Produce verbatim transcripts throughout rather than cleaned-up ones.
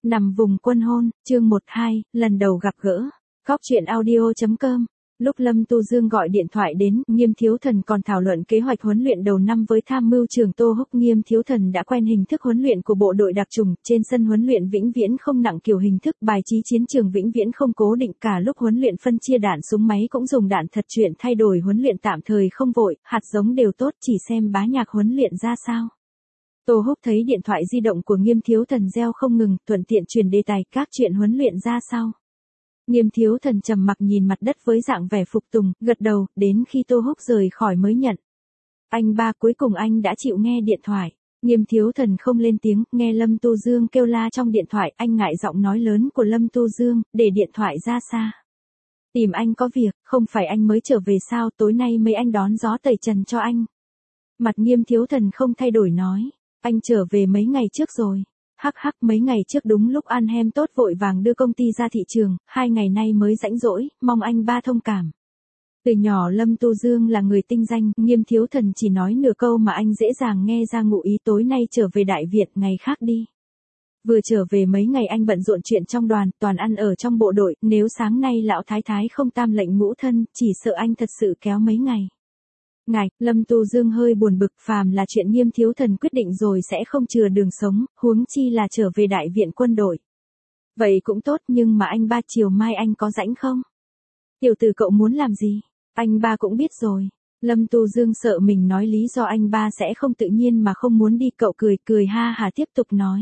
Nằm vùng quân hôn, chương một hai, lần đầu gặp gỡ. Góc chuyện audio chấm com. Lúc Lâm Tu Dương gọi điện thoại đến, Nghiêm Thiếu Thần còn thảo luận kế hoạch huấn luyện đầu năm với tham mưu trưởng Tô Húc. Nghiêm Thiếu Thần đã quen hình thức huấn luyện của bộ đội đặc chủng, trên sân huấn luyện vĩnh viễn không nặng kiểu hình thức bài trí chiến trường vĩnh viễn không cố định, cả lúc huấn luyện phân chia đạn súng máy cũng dùng đạn thật chuyện thay đổi huấn luyện tạm thời không vội, hạt giống đều tốt, chỉ xem bá nhạc huấn luyện ra sao. Tô Húc thấy điện thoại di động của Nghiêm Thiếu Thần reo không ngừng, thuận tiện truyền đề tài các chuyện huấn luyện ra sao. Nghiêm Thiếu Thần trầm mặc nhìn mặt đất với dạng vẻ phục tùng, gật đầu, đến khi Tô Húc rời khỏi mới nhận. Anh ba, cuối cùng anh đã chịu nghe điện thoại. Nghiêm Thiếu Thần không lên tiếng, nghe Lâm Tu Dương kêu la trong điện thoại, anh ngại giọng nói lớn của Lâm Tu Dương, để điện thoại ra xa. Tìm anh có việc, không phải anh mới trở về sao, tối nay mấy anh đón gió tẩy trần cho anh. Mặt Nghiêm Thiếu Thần không thay đổi nói, anh trở về mấy ngày trước rồi. Hắc hắc, mấy ngày trước đúng lúc ăn hem tốt vội vàng đưa công ty ra thị trường, hai ngày nay mới rãnh rỗi, mong anh ba thông cảm. Từ nhỏ Lâm Tu Dương là người tinh danh, Nghiêm Thiếu Thần chỉ nói nửa câu mà anh dễ dàng nghe ra ngụ ý, tối nay trở về Đại Việt, ngày khác đi. Vừa trở về mấy ngày anh bận rộn chuyện trong đoàn, toàn ăn ở trong bộ đội, nếu sáng nay lão thái thái không tam lệnh ngũ thân, chỉ sợ anh thật sự kéo mấy ngày. Ngài, Lâm Tu Dương hơi buồn bực, phàm là chuyện Nghiêm Thiếu Thần quyết định rồi sẽ không chừa đường sống, huống chi là trở về Đại viện quân đội. Vậy cũng tốt, nhưng mà anh ba chiều mai anh có rảnh không? Tiểu tử cậu muốn làm gì? Anh ba cũng biết rồi. Lâm Tu Dương sợ mình nói lý do anh ba sẽ không tự nhiên mà không muốn đi, cậu cười cười ha hà tiếp tục nói.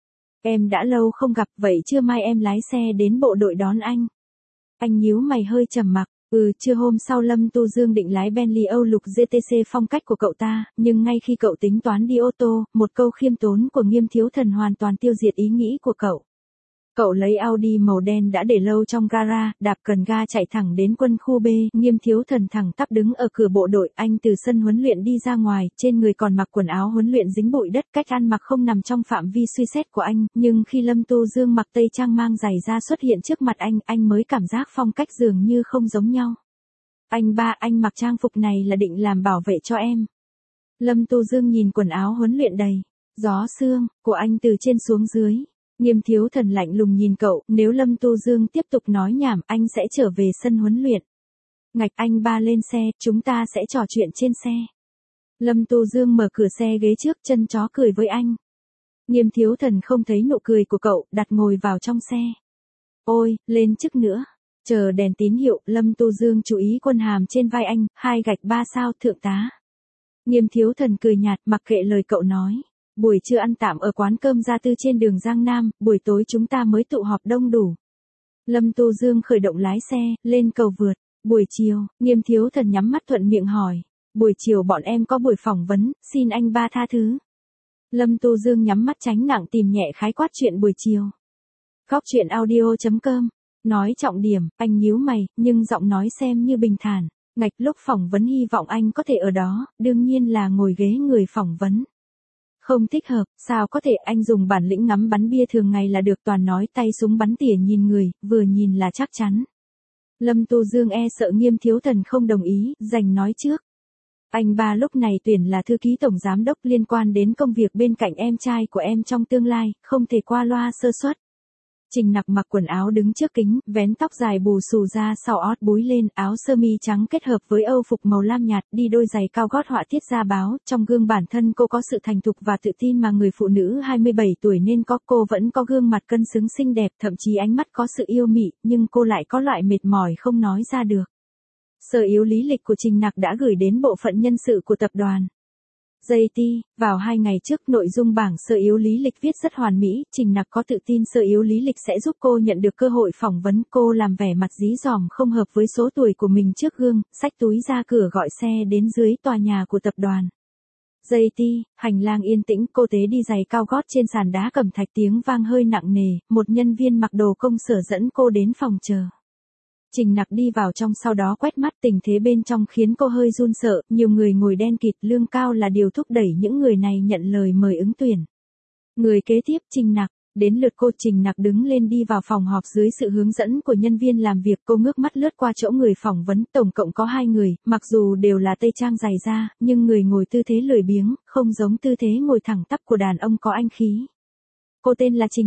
Em đã lâu không gặp, vậy trưa mai em lái xe đến bộ đội đón anh. Anh nhíu mày hơi trầm mặc. Ừ, trưa hôm sau Lâm Tu Dương định lái Bentley Âu lục giê tê xê phong cách của cậu ta, nhưng ngay khi cậu tính toán đi ô tô, một câu khiêm tốn của Nghiêm Thiếu Thần hoàn toàn tiêu diệt ý nghĩ của cậu. Cậu lấy Audi màu đen đã để lâu trong gara, đạp cần ga chạy thẳng đến quân khu B, Nghiêm Thiếu Thần thẳng tắp đứng ở cửa bộ đội, anh từ sân huấn luyện đi ra ngoài, trên người còn mặc quần áo huấn luyện dính bụi đất, cách ăn mặc không nằm trong phạm vi suy xét của anh, nhưng khi Lâm Tu Dương mặc tây trang mang giày da xuất hiện trước mặt anh, anh mới cảm giác phong cách dường như không giống nhau. Anh ba, anh mặc trang phục này là định làm bảo vệ cho em. Lâm Tu Dương nhìn quần áo huấn luyện đầy gió sương của anh từ trên xuống dưới. Nghiêm Thiếu Thần lạnh lùng nhìn cậu, nếu Lâm Tu Dương tiếp tục nói nhảm, anh sẽ trở về sân huấn luyện. Ngạch, anh ba lên xe, chúng ta sẽ trò chuyện trên xe. Lâm Tu Dương mở cửa xe ghế trước, chân chó cười với anh. Nghiêm Thiếu Thần không thấy nụ cười của cậu, đặt ngồi vào trong xe. Ôi, lên chức nữa. Chờ đèn tín hiệu, Lâm Tu Dương chú ý quân hàm trên vai anh, hai gạch ba sao, thượng tá. Nghiêm Thiếu Thần cười nhạt, mặc kệ lời cậu nói. Buổi trưa ăn tạm ở quán cơm Gia Tư trên đường Giang Nam, buổi tối chúng ta mới tụ họp đông đủ. Lâm Tu Dương khởi động lái xe, lên cầu vượt. Buổi chiều, Nghiêm Thiếu Thần nhắm mắt thuận miệng hỏi. Buổi chiều bọn em có buổi phỏng vấn, xin anh ba tha thứ. Lâm Tu Dương nhắm mắt tránh nặng tìm nhẹ khái quát chuyện buổi chiều. Góc chuyện audio chấm com. Nói trọng điểm, anh nhíu mày, nhưng giọng nói xem như bình thản. Ngạch, lúc phỏng vấn hy vọng anh có thể ở đó, đương nhiên là ngồi ghế người phỏng vấn. Không thích hợp, sao có thể, anh dùng bản lĩnh ngắm bắn bia thường ngày là được, toàn nói tay súng bắn tỉa nhìn người, vừa nhìn là chắc chắn. Lâm Tu Dương e sợ Nghiêm Thiếu Thần không đồng ý, giành nói trước. Anh ba lúc này tuyển là thư ký tổng giám đốc liên quan đến công việc bên cạnh em trai của em trong tương lai, không thể qua loa sơ suất. Trình Nặc mặc quần áo đứng trước kính, vén tóc dài bù xù ra sau ót búi lên, áo sơ mi trắng kết hợp với âu phục màu lam nhạt, đi đôi giày cao gót họa tiết da báo, trong gương bản thân cô có sự thành thục và tự tin mà người phụ nữ hai mươi bảy tuổi nên có, cô vẫn có gương mặt cân xứng xinh đẹp, thậm chí ánh mắt có sự yêu mị, nhưng cô lại có loại mệt mỏi không nói ra được. Sở yếu lý lịch của Trình Nặc đã gửi đến bộ phận nhân sự của tập đoàn giê tê, vào hai ngày trước, nội dung bảng sơ yếu lý lịch viết rất hoàn mỹ, Trình Nặc có tự tin sơ yếu lý lịch sẽ giúp cô nhận được cơ hội phỏng vấn, cô làm vẻ mặt dí dỏm không hợp với số tuổi của mình trước gương, xách túi ra cửa gọi xe đến dưới tòa nhà của tập đoàn giê tê, hành lang yên tĩnh, cô tế đi giày cao gót trên sàn đá cẩm thạch, tiếng vang hơi nặng nề, một nhân viên mặc đồ công sở dẫn cô đến phòng chờ. Trình Nặc đi vào trong sau đó quét mắt, tình thế bên trong khiến cô hơi run sợ, nhiều người ngồi đen kịt, lương cao là điều thúc đẩy những người này nhận lời mời ứng tuyển. Người kế tiếp, Trình Nặc, đến lượt cô. Trình Nặc đứng lên đi vào phòng họp dưới sự hướng dẫn của nhân viên làm việc, cô ngước mắt lướt qua chỗ người phỏng vấn, tổng cộng có hai người, mặc dù đều là tây trang dày da, nhưng người ngồi tư thế lười biếng, không giống tư thế ngồi thẳng tắp của đàn ông có anh khí. Cô tên là Trình Nặc.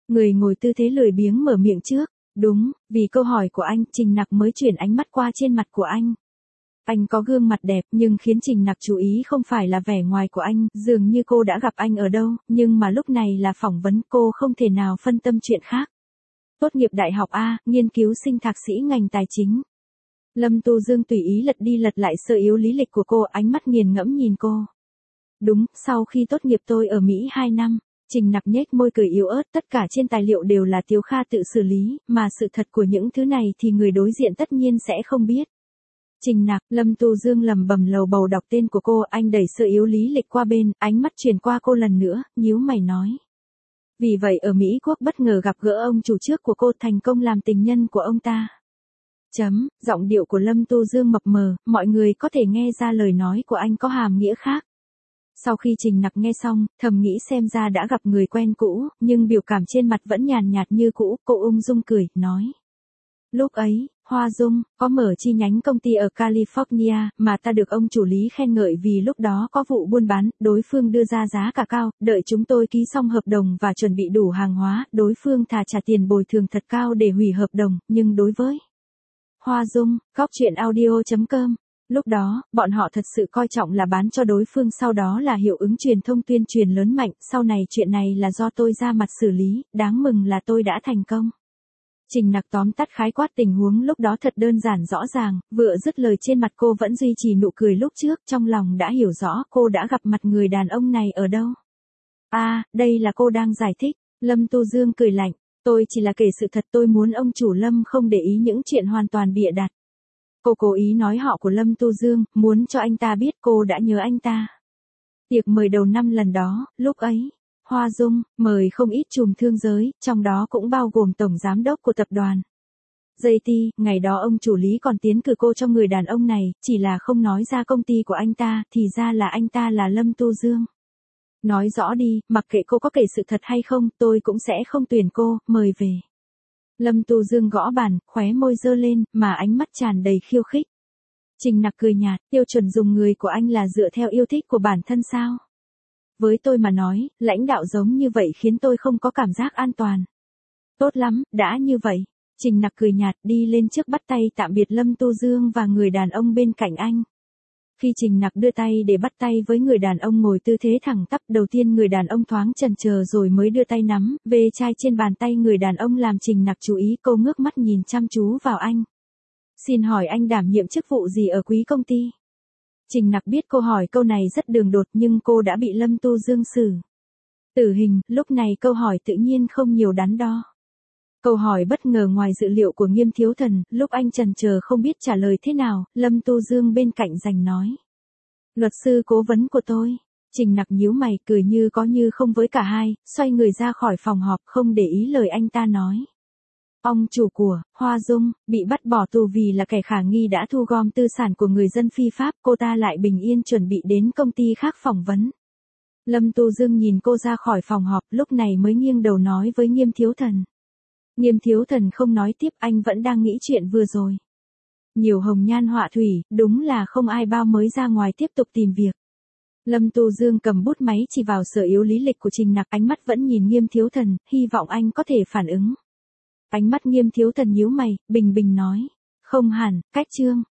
Người ngồi tư thế lười biếng mở miệng trước. Đúng, vì câu hỏi của anh, Trình Nặc mới chuyển ánh mắt qua trên mặt của anh. Anh có gương mặt đẹp nhưng khiến Trình Nặc chú ý không phải là vẻ ngoài của anh, dường như cô đã gặp anh ở đâu, nhưng mà lúc này là phỏng vấn, cô không thể nào phân tâm chuyện khác. Tốt nghiệp đại học A, nghiên cứu sinh thạc sĩ ngành tài chính. Lâm Tu Dương tùy ý lật đi lật lại sơ yếu lý lịch của cô, ánh mắt nghiền ngẫm nhìn cô. Đúng, sau khi tốt nghiệp tôi ở Mỹ hai năm. Trình Nặc nhếch môi cười yếu ớt, tất cả trên tài liệu đều là Tiếu Kha tự xử lý, mà sự thật của những thứ này thì người đối diện tất nhiên sẽ không biết. Trình Nặc, Lâm Tu Dương lầm bầm lầu bầu đọc tên của cô, anh đẩy sơ yếu lý lịch qua bên, ánh mắt chuyển qua cô lần nữa, nhíu mày nói. Vì vậy ở Mỹ Quốc bất ngờ gặp gỡ ông chủ trước của cô, thành công làm tình nhân của ông ta. Chấm, giọng điệu của Lâm Tu Dương mập mờ, mọi người có thể nghe ra lời nói của anh có hàm nghĩa khác. Sau khi Trình Nặc nghe xong, thầm nghĩ xem ra đã gặp người quen cũ, nhưng biểu cảm trên mặt vẫn nhàn nhạt như cũ, cô ung dung cười, nói. Lúc ấy, Hoa Dung, có mở chi nhánh công ty ở California, mà ta được ông chủ lý khen ngợi vì lúc đó có vụ buôn bán, đối phương đưa ra giá cả cao, đợi chúng tôi ký xong hợp đồng và chuẩn bị đủ hàng hóa, đối phương thà trả tiền bồi thường thật cao để hủy hợp đồng, nhưng đối với Hoa Dung, góc chuyện audio chấm com. Lúc đó, bọn họ thật sự coi trọng là bán cho đối phương, sau đó là hiệu ứng truyền thông tuyên truyền lớn mạnh, sau này chuyện này là do tôi ra mặt xử lý, đáng mừng là tôi đã thành công. Trình Nặc tóm tắt khái quát tình huống lúc đó thật đơn giản rõ ràng, vừa dứt lời trên mặt cô vẫn duy trì nụ cười lúc trước, trong lòng đã hiểu rõ cô đã gặp mặt người đàn ông này ở đâu. À, đây là cô đang giải thích, Lâm Tu Dương cười lạnh, tôi chỉ là kể sự thật, tôi muốn ông chủ Lâm không để ý những chuyện hoàn toàn bịa đặt. Cô cố ý nói họ của Lâm Tu Dương, muốn cho anh ta biết cô đã nhớ anh ta. Tiệc mời đầu năm lần đó, lúc ấy, Hoa Dung mời không ít trùm thương giới, trong đó cũng bao gồm tổng giám đốc của tập đoàn gi tê, ngày đó ông chủ lý còn tiến cử cô cho người đàn ông này, chỉ là không nói ra công ty của anh ta, thì ra là anh ta là Lâm Tu Dương. Nói rõ đi, mặc kệ cô có kể sự thật hay không, tôi cũng sẽ không tuyển cô, mời về. Lâm Tu Dương gõ bàn, khóe môi giơ lên, mà ánh mắt tràn đầy khiêu khích. Trình Nặc cười nhạt, tiêu chuẩn dùng người của anh là dựa theo yêu thích của bản thân sao? Với tôi mà nói, lãnh đạo giống như vậy khiến tôi không có cảm giác an toàn. Tốt lắm, đã như vậy. Trình Nặc cười nhạt đi lên trước bắt tay tạm biệt Lâm Tu Dương và người đàn ông bên cạnh anh. Khi Trình Nặc đưa tay để bắt tay với người đàn ông ngồi tư thế thẳng tắp, đầu tiên người đàn ông thoáng chần chờ rồi mới đưa tay nắm ve chai trên bàn tay người đàn ông làm Trình Nặc chú ý, cô ngước mắt nhìn chăm chú vào anh. Xin hỏi anh đảm nhiệm chức vụ gì ở quý công ty? Trình Nặc biết cô hỏi câu này rất đường đột nhưng cô đã bị Lâm Tu Dương xử tử hình, lúc này câu hỏi tự nhiên không nhiều đắn đo. Câu hỏi bất ngờ ngoài dự liệu của Nghiêm Thiếu Thần, lúc anh chần chờ không biết trả lời thế nào, Lâm Tu Dương bên cạnh giành nói. Luật sư cố vấn của tôi. Trình Nặc nhíu mày cười như có như không với cả hai, xoay người ra khỏi phòng họp không để ý lời anh ta nói. Ông chủ của Hoa Dung bị bắt bỏ tù vì là kẻ khả nghi đã thu gom tư sản của người dân phi pháp, cô ta lại bình yên chuẩn bị đến công ty khác phỏng vấn. Lâm Tu Dương nhìn cô ra khỏi phòng họp, lúc này mới nghiêng đầu nói với Nghiêm Thiếu Thần. Nghiêm Thiếu Thần không nói tiếp, anh vẫn đang nghĩ chuyện vừa rồi. Nhiều hồng nhan họa thủy, đúng là không ai bao mới ra ngoài tiếp tục tìm việc. Lâm Tu Dương cầm bút máy chỉ vào sở yếu lý lịch của Trình Nặc, ánh mắt vẫn nhìn Nghiêm Thiếu Thần, hy vọng anh có thể phản ứng. Ánh mắt Nghiêm Thiếu Thần nhíu mày, bình bình nói. Không hẳn, cách chương.